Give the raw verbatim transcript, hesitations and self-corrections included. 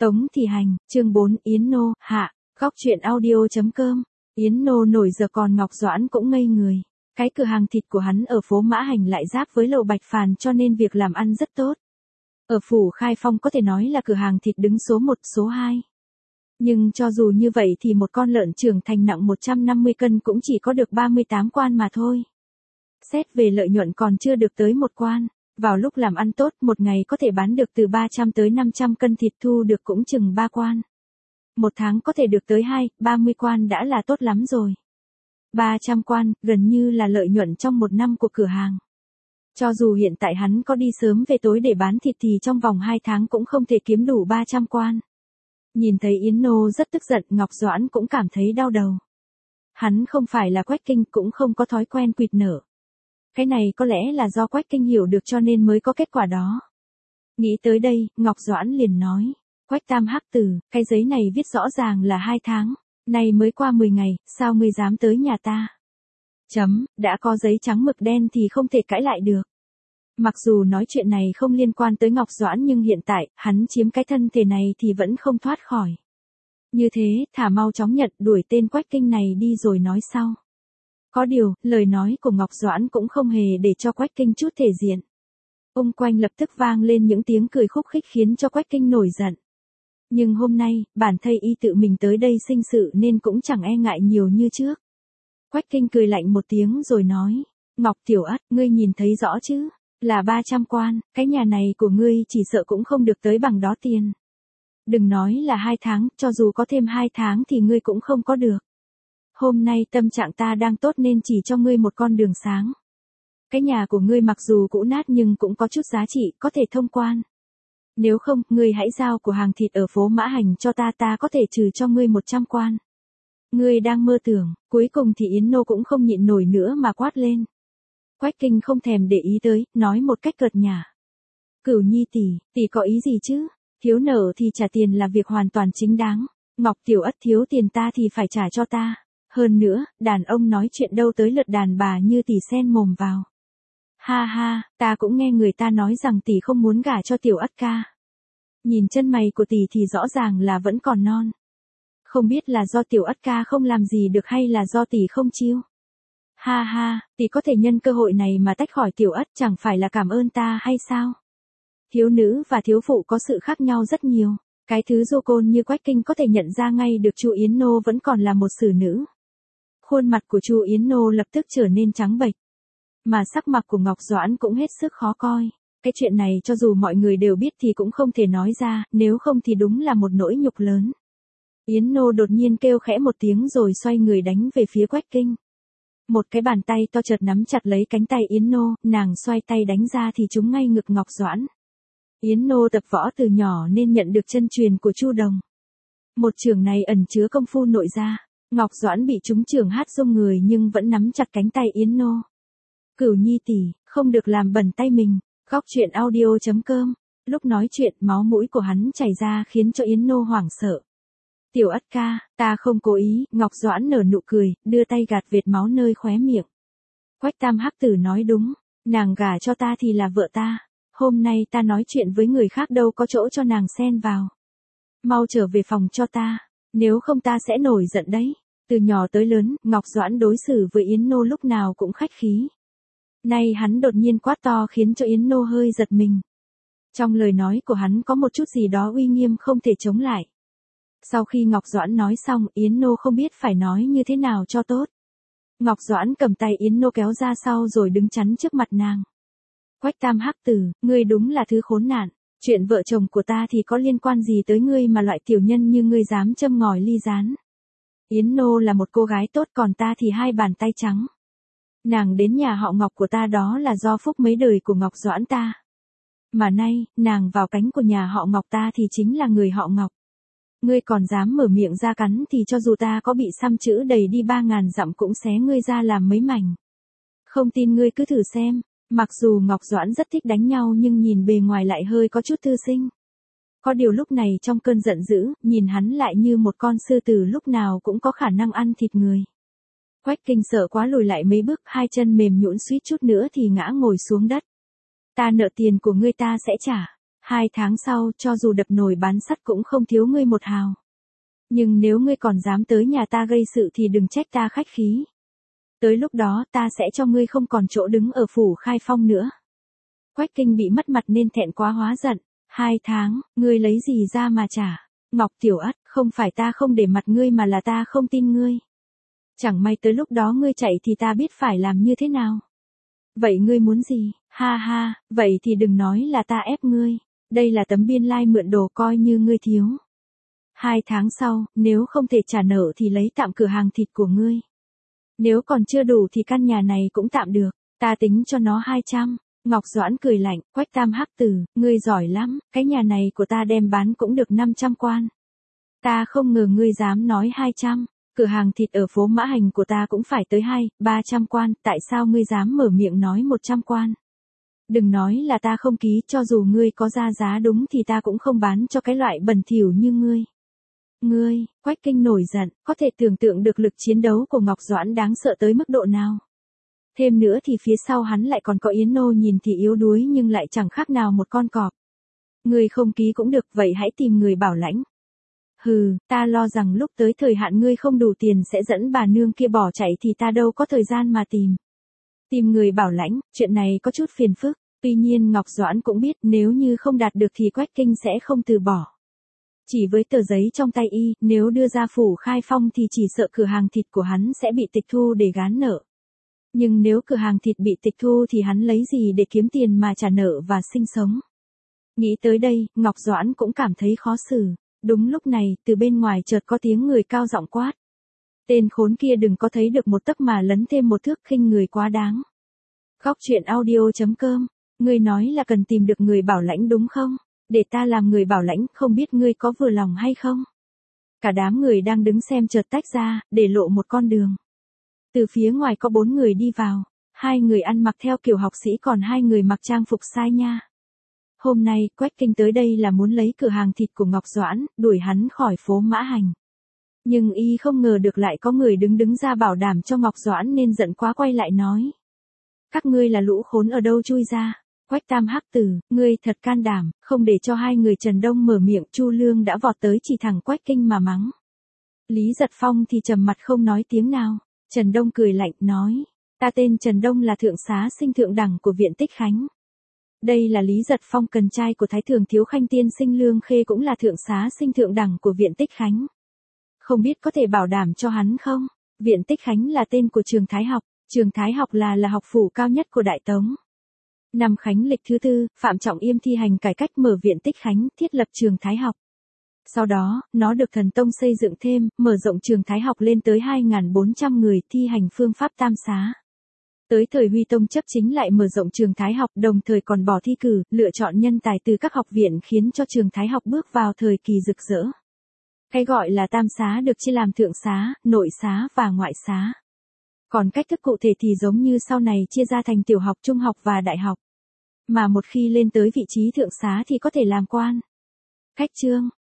Tống Thị Hành, chương bốn, Yến Nô, hạ, góc truyện audio.com. Yến Nô nổi giờ còn Ngọc Doãn cũng ngây người. Cái cửa hàng thịt của hắn ở phố Mã Hành lại giáp với lầu Bạch Phàn cho nên việc làm ăn rất tốt. Ở phủ Khai Phong có thể nói là cửa hàng thịt đứng số một, số hai. Nhưng cho dù như vậy thì một con lợn trưởng thành nặng một trăm năm mươi cân cũng chỉ có được ba mươi tám quan mà thôi. Xét về lợi nhuận còn chưa được tới một quan. Vào lúc làm ăn tốt, một ngày có thể bán được từ ba trăm tới năm trăm cân thịt, thu được cũng chừng ba quan. Một tháng có thể được tới hai, ba mươi quan đã là tốt lắm rồi. ba trăm quan, gần như là lợi nhuận trong một năm của cửa hàng. Cho dù hiện tại hắn có đi sớm về tối để bán thịt thì trong vòng hai tháng cũng không thể kiếm đủ ba trăm quan. Nhìn thấy Yến Nô rất tức giận, Ngọc Doãn cũng cảm thấy đau đầu. Hắn không phải là Quách Kinh, cũng không có thói quen quỵt nợ. Cái này có lẽ là do Quách Kinh hiểu được cho nên mới có kết quả đó. Nghĩ tới đây, Ngọc Doãn liền nói. Quách Tam Hắc Tử, cái giấy này viết rõ ràng là hai tháng. Này mới qua mười ngày, sao ngươi dám tới nhà ta? Chấm, đã có giấy trắng mực đen thì không thể cãi lại được. Mặc dù nói chuyện này không liên quan tới Ngọc Doãn nhưng hiện tại, hắn chiếm cái thân thể này thì vẫn không thoát khỏi. Như thế, thả mau chóng nhận, đuổi tên Quách Kinh này đi rồi nói sau. Có điều, lời nói của Ngọc Doãn cũng không hề để cho Quách Kinh chút thể diện. Xung quanh lập tức vang lên những tiếng cười khúc khích khiến cho Quách Kinh nổi giận. Nhưng hôm nay, bản thây y tự mình tới đây sinh sự nên cũng chẳng e ngại nhiều như trước. Quách Kinh cười lạnh một tiếng rồi nói, Ngọc Tiểu Ất, ngươi nhìn thấy rõ chứ, là ba trăm quan, cái nhà này của ngươi chỉ sợ cũng không được tới bằng đó tiền. Đừng nói là hai tháng, cho dù có thêm hai tháng thì ngươi cũng không có được. Hôm nay tâm trạng ta đang tốt nên chỉ cho ngươi một con đường sáng. Cái nhà của ngươi mặc dù cũ nát nhưng cũng có chút giá trị, có thể thông quan. Nếu không, ngươi hãy giao của hàng thịt ở phố Mã Hành cho ta, ta có thể trừ cho ngươi một trăm quan. Ngươi đang mơ tưởng, cuối cùng thì Yến Nô cũng không nhịn nổi nữa mà quát lên. Quách Kinh không thèm để ý tới, nói một cách cợt nhả. Cửu Nhi tỷ, tỷ có ý gì chứ? Thiếu nợ thì trả tiền là việc hoàn toàn chính đáng. Ngọc Tiểu Ất thiếu tiền ta thì phải trả cho ta. Hơn nữa, đàn ông nói chuyện đâu tới lượt đàn bà như tỷ xen mồm vào. Ha ha, ta cũng nghe người ta nói rằng tỷ không muốn gả cho Tiểu Ất ca. Nhìn chân mày của tỷ thì rõ ràng là vẫn còn non. Không biết là do Tiểu Ất ca không làm gì được hay là do tỷ không chiêu. Ha ha, tỷ có thể nhân cơ hội này mà tách khỏi Tiểu Ất, chẳng phải là cảm ơn ta hay sao? Thiếu nữ và thiếu phụ có sự khác nhau rất nhiều. Cái thứ dô côn như Quách Kinh có thể nhận ra ngay được Chu Yến Nô vẫn còn là một xử nữ. Khuôn mặt của Chu Yến Nô lập tức trở nên trắng bệch. Mà sắc mặt của Ngọc Doãn cũng hết sức khó coi. Cái chuyện này cho dù mọi người đều biết thì cũng không thể nói ra, nếu không thì đúng là một nỗi nhục lớn. Yến Nô đột nhiên kêu khẽ một tiếng rồi xoay người đánh về phía Quách Kinh. Một cái bàn tay to chợt nắm chặt lấy cánh tay Yến Nô, nàng xoay tay đánh ra thì trúng ngay ngực Ngọc Doãn. Yến Nô tập võ từ nhỏ nên nhận được chân truyền của Chu Đồng. Một chưởng này ẩn chứa công phu nội gia. Ngọc Doãn bị trúng chưởng hát rung người nhưng vẫn nắm chặt cánh tay Yến Nô. Cửu Nhi tỷ, không được làm bẩn tay mình. Góc truyện audio.com. Lúc nói chuyện máu mũi của hắn chảy ra khiến cho Yến Nô hoảng sợ. Tiểu Ất ca, ta không cố ý. Ngọc Doãn nở nụ cười, đưa tay gạt vệt máu nơi khóe miệng. Quách Tam Hắc Tử nói đúng, nàng gả cho ta thì là vợ ta. Hôm nay ta nói chuyện với người khác đâu có chỗ cho nàng xen vào. Mau trở về phòng cho ta, nếu không ta sẽ nổi giận đấy. Từ nhỏ tới lớn, Ngọc Doãn đối xử với Yến Nô lúc nào cũng khách khí. Nay hắn đột nhiên quát to khiến cho Yến Nô hơi giật mình. Trong lời nói của hắn có một chút gì đó uy nghiêm không thể chống lại. Sau khi Ngọc Doãn nói xong, Yến Nô không biết phải nói như thế nào cho tốt. Ngọc Doãn cầm tay Yến Nô kéo ra sau rồi đứng chắn trước mặt nàng. Quách Tam Hắc Tử, ngươi đúng là thứ khốn nạn. Chuyện vợ chồng của ta thì có liên quan gì tới ngươi mà loại tiểu nhân như ngươi dám châm ngòi ly gián. Yến Nô là một cô gái tốt còn ta thì hai bàn tay trắng. Nàng đến nhà họ Ngọc của ta đó là do phúc mấy đời của Ngọc Doãn ta. Mà nay, nàng vào cánh của nhà họ Ngọc ta thì chính là người họ Ngọc. Ngươi còn dám mở miệng ra cắn thì cho dù ta có bị xăm chữ đầy đi ba ngàn dặm cũng xé ngươi ra làm mấy mảnh. Không tin ngươi cứ thử xem. Mặc dù Ngọc Doãn rất thích đánh nhau nhưng nhìn bề ngoài lại hơi có chút thư sinh. Có điều lúc này trong cơn giận dữ, nhìn hắn lại như một con sư tử lúc nào cũng có khả năng ăn thịt người. Quách Kinh sợ quá lùi lại mấy bước, hai chân mềm nhũn suýt chút nữa thì ngã ngồi xuống đất. Ta nợ tiền của ngươi ta sẽ trả. Hai tháng sau, cho dù đập nồi bán sắt cũng không thiếu ngươi một hào. Nhưng nếu ngươi còn dám tới nhà ta gây sự thì đừng trách ta khách khí. Tới lúc đó ta sẽ cho ngươi không còn chỗ đứng ở phủ Khai Phong nữa. Quách Kinh bị mất mặt nên thẹn quá hóa giận. Hai tháng, ngươi lấy gì ra mà trả? Ngọc Tiểu Ất, không phải ta không để mặt ngươi mà là ta không tin ngươi. Chẳng may tới lúc đó ngươi chạy thì ta biết phải làm như thế nào. Vậy ngươi muốn gì? Ha ha, vậy thì đừng nói là ta ép ngươi. Đây là tấm biên lai mượn đồ coi như ngươi thiếu. Hai tháng sau, nếu không thể trả nợ thì lấy tạm cửa hàng thịt của ngươi. Nếu còn chưa đủ thì căn nhà này cũng tạm được, ta tính cho nó hai trăm. Ngọc Doãn cười lạnh, Quách Tam Hắc Tử, ngươi giỏi lắm, cái nhà này của ta đem bán cũng được năm trăm quan. Ta không ngờ ngươi dám nói hai trăm, cửa hàng thịt ở phố Mã Hành của ta cũng phải tới hai, ba trăm quan, tại sao ngươi dám mở miệng nói một trăm quan? Đừng nói là ta không ký, cho dù ngươi có ra giá đúng thì ta cũng không bán cho cái loại bẩn thỉu như ngươi. Ngươi, Quách Kinh nổi giận, có thể tưởng tượng được lực chiến đấu của Ngọc Doãn đáng sợ tới mức độ nào. Thêm nữa thì phía sau hắn lại còn có Yến Nô nhìn thì yếu đuối nhưng lại chẳng khác nào một con cọp. Ngươi không ký cũng được, vậy hãy tìm người bảo lãnh. Hừ, ta lo rằng lúc tới thời hạn ngươi không đủ tiền sẽ dẫn bà nương kia bỏ chạy thì ta đâu có thời gian mà tìm. Tìm người bảo lãnh, chuyện này có chút phiền phức, tuy nhiên Ngọc Doãn cũng biết nếu như không đạt được thì Quách Kinh sẽ không từ bỏ. Chỉ với tờ giấy trong tay y, nếu đưa ra phủ Khai Phong thì chỉ sợ cửa hàng thịt của hắn sẽ bị tịch thu để gán nợ. Nhưng nếu cửa hàng thịt bị tịch thu thì hắn lấy gì để kiếm tiền mà trả nợ và sinh sống. Nghĩ tới đây, Ngọc Doãn cũng cảm thấy khó xử. Đúng lúc này, từ bên ngoài chợt có tiếng người cao giọng quát. Tên khốn kia đừng có thấy được một tấc mà lấn thêm một thước, khinh người quá đáng. Góc truyện audio chấm com, ngươi nói là cần tìm được người bảo lãnh đúng không? Để ta làm người bảo lãnh, không biết ngươi có vừa lòng hay không? Cả đám người đang đứng xem chợt tách ra, để lộ một con đường. Từ phía ngoài có bốn người đi vào, hai người ăn mặc theo kiểu học sĩ còn hai người mặc trang phục sai nha. Hôm nay, Quách Kinh tới đây là muốn lấy cửa hàng thịt của Ngọc Doãn, đuổi hắn khỏi phố Mã Hành. Nhưng y không ngờ được lại có người đứng đứng ra bảo đảm cho Ngọc Doãn nên giận quá quay lại nói. Các ngươi là lũ khốn ở đâu chui ra? Quách Tam Hắc Tử, ngươi thật can đảm, không để cho hai người Trần Đông mở miệng, Chu Lương đã vọt tới chỉ thẳng Quách Kinh mà mắng. Lý Giật Phong thì trầm mặt không nói tiếng nào. Trần Đông cười lạnh, nói, ta tên Trần Đông là thượng xá sinh thượng đẳng của Viện Tích Khánh. Đây là Lý Giật Phong, cần trai của Thái Thường Thiếu Khanh tiên sinh Lương Khê cũng là thượng xá sinh thượng đẳng của Viện Tích Khánh. Không biết có thể bảo đảm cho hắn không? Viện Tích Khánh là tên của trường Thái học, trường Thái học là là học phủ cao nhất của Đại Tống. Năm Khánh lịch thứ tư, Phạm Trọng Yêm thi hành cải cách mở Viện Tích Khánh, thiết lập trường Thái học. Sau đó, nó được Thần Tông xây dựng thêm, mở rộng trường Thái học lên tới hai nghìn bốn trăm người, thi hành phương pháp tam xá. Tới thời Huy Tông chấp chính lại mở rộng trường Thái học, đồng thời còn bỏ thi cử, lựa chọn nhân tài từ các học viện khiến cho trường Thái học bước vào thời kỳ rực rỡ. Cái gọi là tam xá được chia làm thượng xá, nội xá và ngoại xá. Còn cách thức cụ thể thì giống như sau này chia ra thành tiểu học, trung học và đại học. Mà một khi lên tới vị trí thượng xá thì có thể làm quan. Cách chương